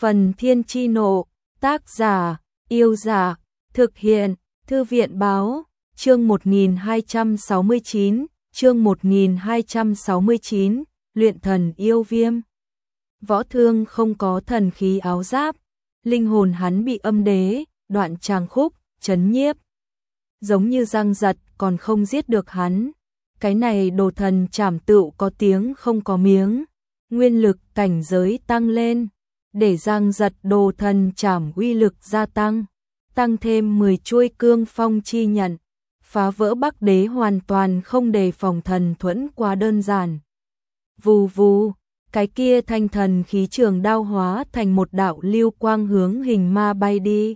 Phần Thiên Chi Nộ, tác giả, Yêu Giả, thực hiện, Thư viện Báo, chương 1269, chương 1269, luyện thần yêu viêm. Võ Thương không có thần khí áo giáp, linh hồn hắn bị âm đế, đoạn tràng khúc, chấn nhiếp. Giống như răng giật còn không giết được hắn. Cái này đồ thần trảm tựu có tiếng không có miếng, nguyên lực cảnh giới tăng lên, để răng giật đồ thần trảm uy lực gia tăng thêm 10 chuôi cương phong chi nhận, phá vỡ Bắc Đế hoàn toàn không đề phòng thần thuẫn quá đơn giản. Vù vù, cái kia thanh thần khí trường đao hóa thành một đạo lưu quang hướng hình ma bay đi.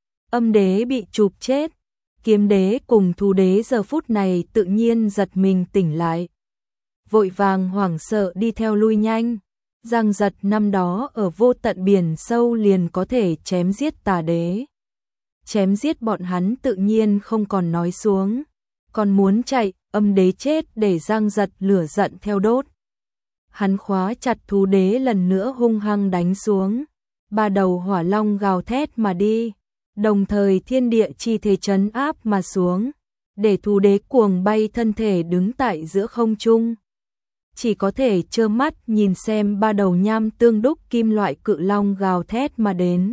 Âm đế bị chụp chết, kiếm đế cùng thú đế giờ phút này tự nhiên giật mình tỉnh lại. Vội vàng hoảng sợ đi theo lui nhanh, răng giật năm đó ở vô tận biển sâu liền có thể chém giết tà đế. Chém giết bọn hắn tự nhiên không còn nói xuống, còn muốn chạy, âm đế chết để răng giật lửa giận theo đốt. Hắn khóa chặt thú đế lần nữa hung hăng đánh xuống, ba đầu hỏa long gào thét mà đi, đồng thời thiên địa chi thế trấn áp mà xuống, để thú đế cuồng bay thân thể đứng tại giữa không trung. Chỉ có thể trơ mắt nhìn xem ba đầu nham tương đúc kim loại cự long gào thét mà đến.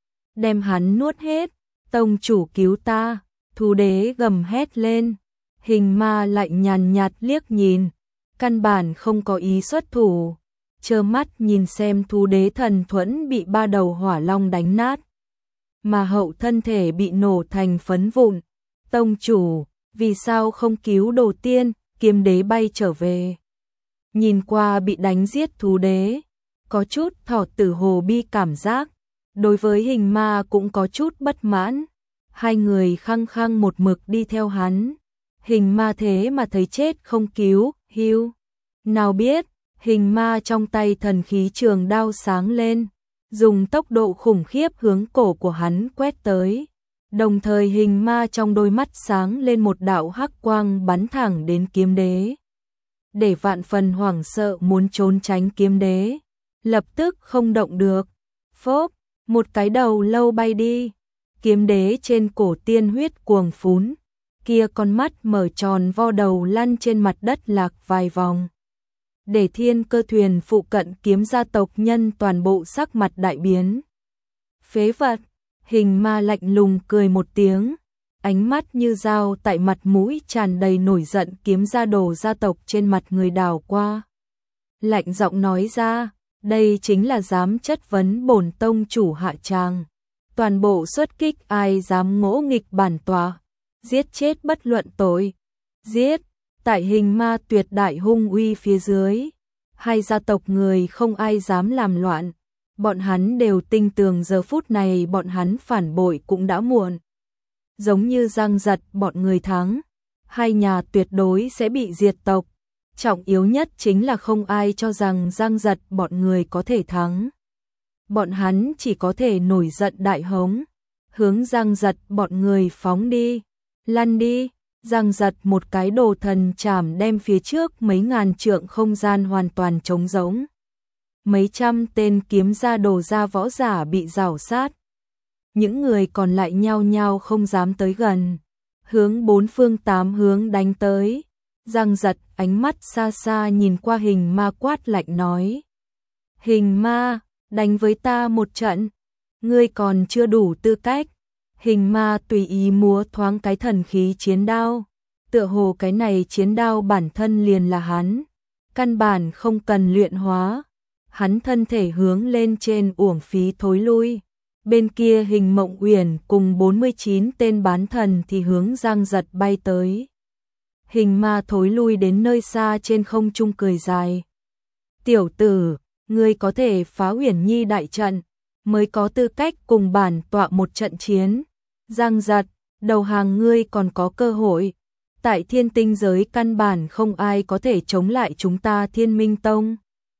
Đem hắn nuốt hết, tông chủ cứu ta, thú đế gầm hét lên, hình ma lạnh nhàn nhạt liếc nhìn, căn bản không có ý xuất thủ, trơ mắt nhìn xem thú đế thần thuẫn bị ba đầu hỏa long đánh nát, mà hậu thân thể bị nổ thành phấn vụn. Tông chủ, vì sao không cứu đồ tiên? Kiếm đế bay trở về, nhìn qua bị đánh giết thú đế, có chút thọ tử hồ bi cảm giác, đối với hình ma cũng có chút bất mãn. Hai người khăng khăng một mực đi theo hắn, hình ma thế mà thấy chết không cứu, hiu. Nào biết, hình ma trong tay thần khí trường đao sáng lên, dùng tốc độ khủng khiếp hướng cổ của hắn quét tới. Đồng thời hình ma trong đôi mắt sáng lên một đạo hắc quang bắn thẳng đến kiếm đế. Để vạn phần hoảng sợ muốn trốn tránh kiếm đế, lập tức không động được. Phốp, một cái đầu lâu bay đi. Kiếm đế trên cổ tiên huyết cuồng phún, kia con mắt mở tròn vo đầu lăn trên mặt đất lạc vài vòng. Để thiên cơ thuyền phụ cận kiếm gia tộc nhân toàn bộ sắc mặt đại biến. Phế vật, hình ma lạnh lùng cười một tiếng, ánh mắt như dao tại mặt mũi tràn đầy nổi giận kiếm gia đồ gia tộc trên mặt người đảo qua. Lạnh giọng nói ra, đây chính là dám chất vấn bổn tông chủ hạ tràng. Toàn bộ xuất kích, ai dám ngỗ nghịch bản tòa, giết chết bất luận tội. Giết, tại hình ma tuyệt đại hung uy phía dưới, hai gia tộc người không ai dám làm loạn. Bọn hắn đều tin tưởng giờ phút này bọn hắn phản bội cũng đã muộn. Giống như răng giật bọn người thắng, hai nhà tuyệt đối sẽ bị diệt tộc. Trọng yếu nhất chính là không ai cho rằng răng giật bọn người có thể thắng. Bọn hắn chỉ có thể nổi giận đại hống, hướng răng giật bọn người phóng đi, lăn đi. Răng giật một cái đồ thần trảm đem phía trước mấy ngàn trượng không gian hoàn toàn trống rỗng. Mấy trăm tên kiếm gia đồ gia võ giả bị rào sát. Những người còn lại nhao nhao không dám tới gần, hướng bốn phương tám hướng đánh tới. Răng giật ánh mắt xa xa nhìn qua hình ma quát lạnh nói, hình ma, đánh với ta một trận, ngươi còn chưa đủ tư cách. Hình ma tùy ý múa thoáng cái thần khí chiến đao, tựa hồ cái này chiến đao bản thân liền là hắn, căn bản không cần luyện hóa. Hắn thân thể hướng lên trên uổng phí thối lui. Bên kia Hình Mộng Uyển cùng 49 tên bán thần thì hướng răng giật bay tới. Hình ma thối lui đến nơi xa trên không trung cười dài. Tiểu tử, ngươi có thể phá Uyển Nhi đại trận, mới có tư cách cùng bản tọa một trận chiến. Răng giật, đầu hàng ngươi còn có cơ hội. Tại thiên tinh giới căn bản không ai có thể chống lại chúng ta Thiên Minh Tông.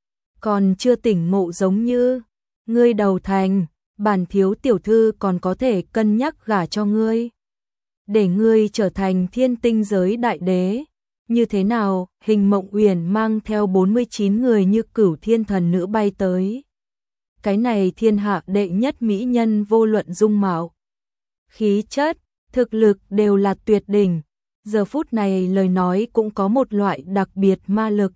Còn chưa tỉnh ngộ giống như ngươi đầu thành, bản thiếu tiểu thư còn có thể cân nhắc gả cho ngươi, để ngươi trở thành thiên tinh giới đại đế. Như thế nào? Hình Mộng Uyển mang theo 49 người như cửu thiên thần nữ bay tới. cái này thiên hạ đệ nhất mỹ nhân vô luận dung mạo, khí chất, thực lực đều là tuyệt đỉnh. Giờ phút này lời nói cũng có một loại đặc biệt ma lực,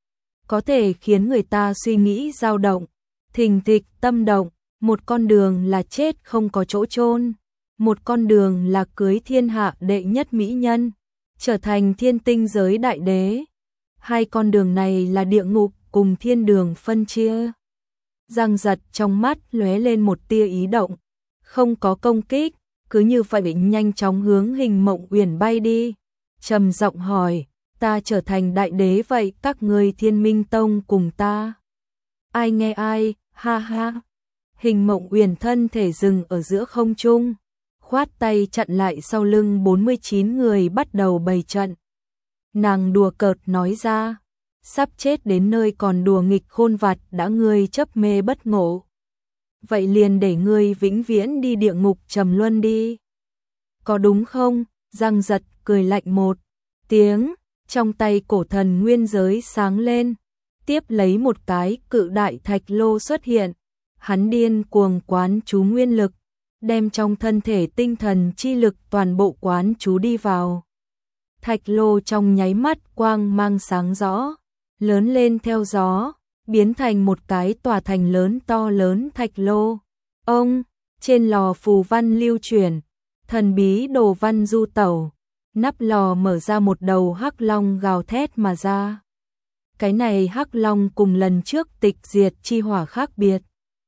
có thể khiến người ta suy nghĩ dao động, thình thịch tâm động. Một con đường là chết không có chỗ chôn, một con đường là cưới thiên hạ đệ nhất mỹ nhân, trở thành thiên tinh giới đại đế. Hai con đường này là địa ngục cùng thiên đường phân chia. Giang Giật trong mắt lóe lên một tia ý động, không có công kích, cứ như vậy nhanh chóng hướng Hình Mộng Uyển bay đi, trầm giọng hỏi, ta trở thành đại đế vậy các ngươi Thiên Minh Tông cùng ta ai nghe ai, ha ha. Hình Mộng Uyển thân thể dừng ở giữa không trung, khoát tay chặn lại sau lưng 49 người bắt đầu bày trận. Nàng đùa cợt nói ra, sắp chết đến nơi còn đùa nghịch khôn vặt, đã ngươi chấp mê bất ngộ, vậy liền để ngươi vĩnh viễn đi địa ngục trầm luân đi. Có đúng không? Giang Giật cười lạnh một tiếng, trong tay cổ thần nguyên giới sáng lên, tiếp lấy một cái cự đại thạch lô xuất hiện. Hắn điên cuồng quán chú nguyên lực, đem trong thân thể tinh thần chi lực toàn bộ quán chú đi vào. Thạch lô trong nháy mắt quang mang sáng rõ, lớn lên theo gió, biến thành một cái tòa thành lớn to lớn thạch lô. Ông, trên lò phù văn lưu chuyển, thần bí đồ văn du tẩu, nắp lò mở ra một đầu hắc long gào thét mà ra. Cái này hắc long cùng lần trước tịch diệt chi hỏa khác biệt.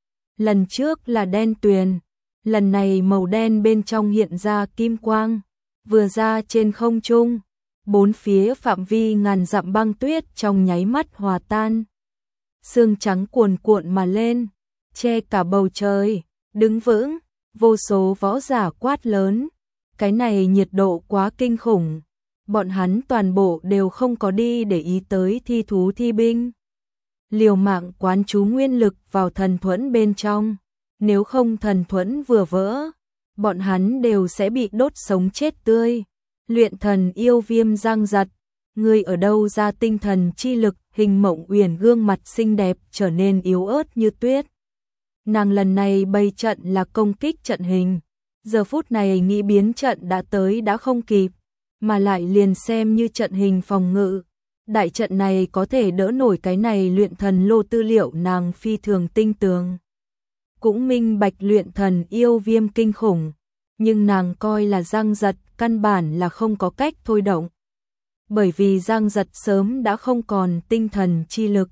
Lần trước là đen tuyền, lần này màu đen bên trong hiện ra kim quang, vừa ra trên không trung, bốn phía phạm vi ngàn dặm băng tuyết trong nháy mắt hòa tan. Sương trắng cuồn cuộn mà lên, che cả bầu trời, đứng vững, vô số võ giả quát lớn, cái này nhiệt độ quá kinh khủng, bọn hắn toàn bộ đều không có đi để ý tới thi thú thi binh. Liều mạng quán chú nguyên lực vào thần thuẫn bên trong, nếu không thần thuẫn vừa vỡ, bọn hắn đều sẽ bị đốt sống chết tươi. Luyện thần yêu Viêm Giang Giật, ngươi ở đâu ra tinh thần chi lực? Hình Mộng Uyển gương mặt xinh đẹp trở nên yếu ớt như tuyết. Nàng lần này bày trận là công kích trận hình, giờ phút này nghĩ biến trận đã tới đã không kịp, mà lại liền xem như trận hình phòng ngự. Đại trận này có thể đỡ nổi cái này luyện thần lô tư liệu nàng phi thường tinh tường. Cũng minh bạch luyện thần yêu Viêm kinh khủng, nhưng nàng coi là Giang Giật căn bản là không có cách thôi động. Bởi vì Giang Giật sớm đã không còn tinh thần chi lực.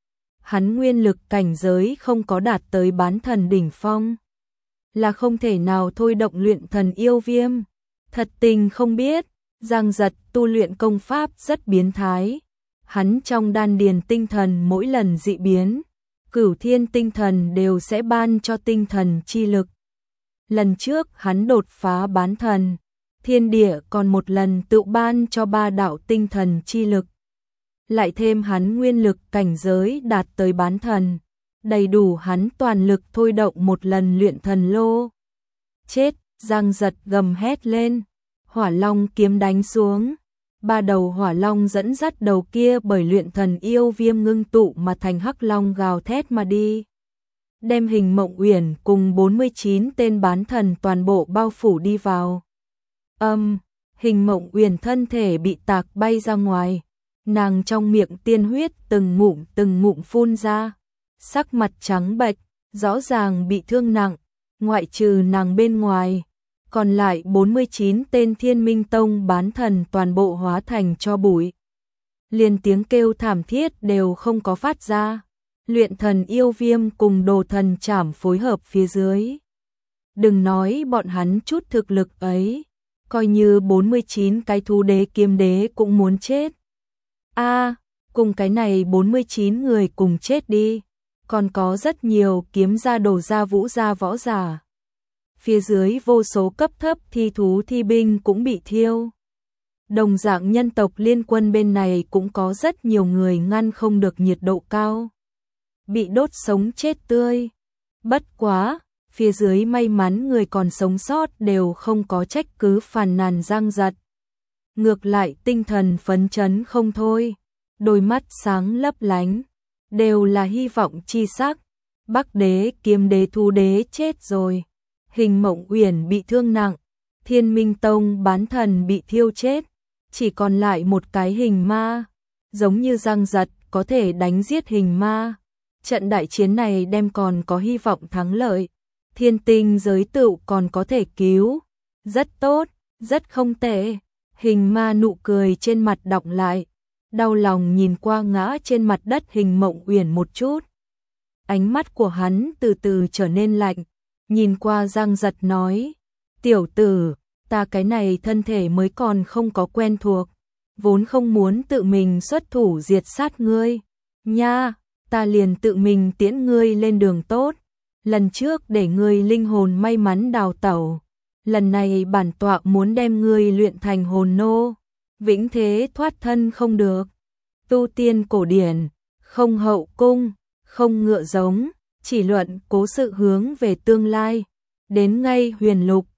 Hắn nguyên lực cảnh giới không có đạt tới bán thần đỉnh phong, là không thể nào thôi động luyện thần yêu Viêm. Thật tình không biết, Giang Giật tu luyện công pháp rất biến thái. Hắn trong đan điền tinh thần mỗi lần dị biến, Cửu Thiên tinh thần đều sẽ ban cho tinh thần chi lực. Lần trước hắn đột phá bán thần, thiên địa còn một lần tự ban cho 3 đạo tinh thần chi lực. Lại thêm hắn nguyên lực cảnh giới đạt tới bán thần, đầy đủ hắn toàn lực thôi động một lần luyện thần lô. Chết, Giang Giật gầm hét lên, hỏa long kiếm đánh xuống. 3 đầu hỏa long dẫn dắt đầu kia bởi luyện thần yêu Viêm ngưng tụ mà thành hắc long gào thét mà đi. Đem Hình Mộng Uyển cùng 49 tên bán thần toàn bộ bao phủ đi vào. Hình Mộng Uyển thân thể bị tạc bay ra ngoài, nàng trong miệng tiên huyết từng ngụm phun ra, sắc mặt trắng bệch, rõ ràng bị thương nặng, ngoại trừ nàng bên ngoài, còn lại 49 tên Thiên Minh Tông bán thần toàn bộ hóa thành tro bụi. Liền tiếng kêu thảm thiết đều không có phát ra. Luyện thần yêu Viêm cùng đồ thần trảm phối hợp phía dưới. Đừng nói bọn hắn chút thực lực ấy, coi như 49 cái thú đế kiếm đế cũng muốn chết. Cùng cái này 49 người cùng chết đi, còn có rất nhiều kiếm gia đồ gia vũ gia võ giả. Phía dưới vô số cấp thấp thi thú thi binh cũng bị thiêu. Đồng dạng nhân tộc liên quân bên này cũng có rất nhiều người ngăn không được nhiệt độ cao, bị đốt sống chết tươi. Bất quá, phía dưới may mắn người còn sống sót đều không có trách cứ phàn nàn Giang Giật. Ngược lại tinh thần phấn chấn không thôi, đôi mắt sáng lấp lánh, đều là hy vọng chi sắc. Bắc đế, Kiếm đế, Thu đế chết rồi. Hình Mộng Uyển bị thương nặng, Thiên Minh Tông bán thần bị thiêu chết, chỉ còn lại một cái hình ma, giống như Giang Giật có thể đánh giết hình ma. Trận đại chiến này đem còn có hy vọng thắng lợi, Thiên Tinh giới tựu còn có thể cứu. Rất tốt, rất không tệ. Hình ma nụ cười trên mặt đọng lại, đau lòng nhìn qua ngã trên mặt đất Hình Mộng Uyển một chút. Ánh mắt của hắn từ từ trở nên lạnh, nhìn qua Giang Giật nói, tiểu tử, ta cái này thân thể mới còn không có quen thuộc, vốn không muốn tự mình xuất thủ diệt sát ngươi. Nha, ta liền tự mình tiễn ngươi lên đường tốt. Lần trước để ngươi linh hồn may mắn đào tẩu, lần này bản tọa muốn đem ngươi luyện thành hồn nô, vĩnh thế thoát thân không được. Tu tiên cổ điển, không hậu cung, không ngựa giống, chỉ luận cố sự hướng về tương lai. Đến ngay huyền lục,